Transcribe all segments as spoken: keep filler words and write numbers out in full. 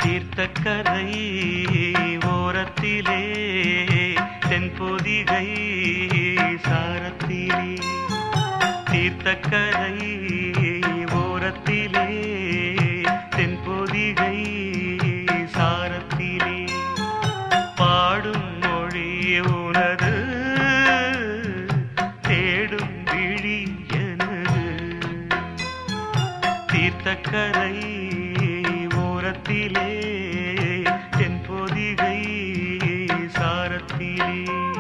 தீர்த்தக்கரை ஓரத்திலே தென்பொதிகை சாரத்திலே தீர்த்தக்கரை ஓரத்திலே தென்பொதிகை சாரத்திலே பாடும் மொழி உனது தேடும் விழி எனது தீர்த்தக்கரை ஓரத்திலே தென்பொதிகை சாரத்திலே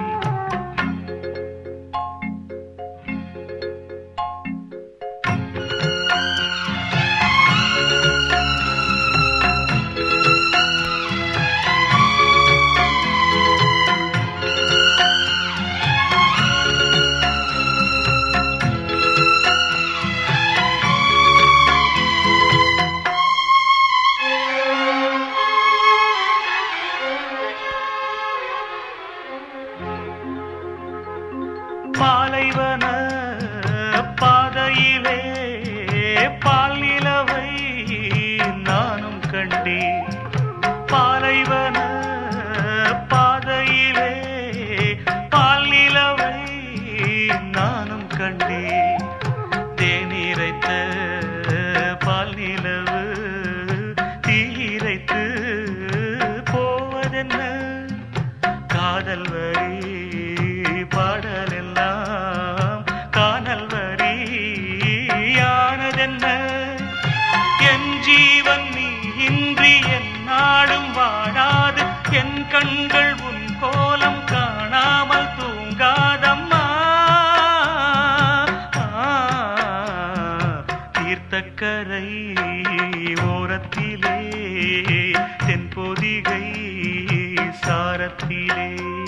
பாலைவன பாதையிலே பால் நிலவை நானும் கண்டேன் பாலைவன பாதையிலே பால் நிலவை நானும் கண்டேன் தேநீரைத்த பால் நிலவு தீரைத்து போவதென்ன காதல் வரி பாடல் எல்லாம் காணல் வரி யானதென்ன என் ஜீவன் நீ இன்றி என் நாடும் வாழாது என் கண்கள் உன் கோலம் காணாமல் தூங்காதம்மா தீர்த்தக்கரை ஓரத்திலே தென்பொதிகை சாரத்திலே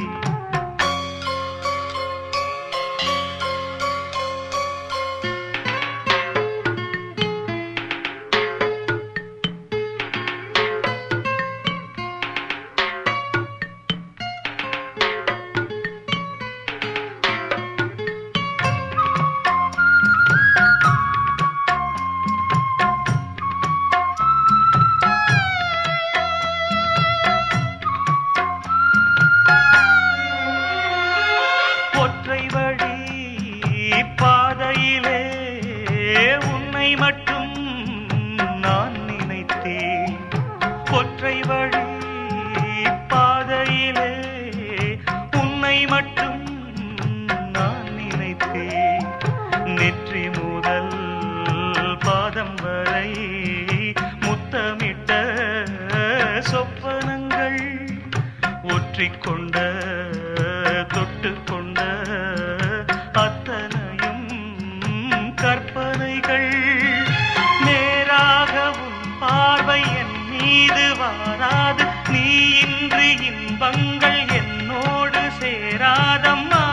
ஒற்றை வழி பாதையிலே உன்னை மட்டும் நான் நினைத்தேன் ஒற்றை வழி பாதையிலே உன்னை மட்டும் நான் நினைத்தேன் நெற்றி முதல் பாதம் வரை முத்தமிட்ட சொப்பனங்கள் ஒற்றிக்கொண்ட தொட்டுக்கொண்ட அத்தனையும் கற்பனைகள் நேராகவும் பார்வை என் மீது வாராது நீ இன்று இன்பங்கள் என்னோடு சேராதம்மா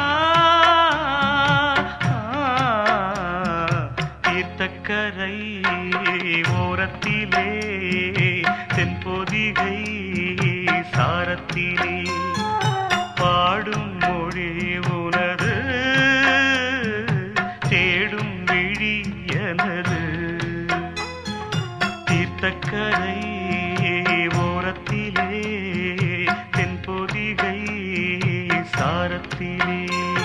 தீர்த்தக்கரை ஓரத்திலே தென்பொதிகை சாரத்திலே பாடும் மொழி உனது தேடும் விழி எனது தீர்த்தக்கரை ஓரத்திலே தென்பொதிகை சாரத்திலே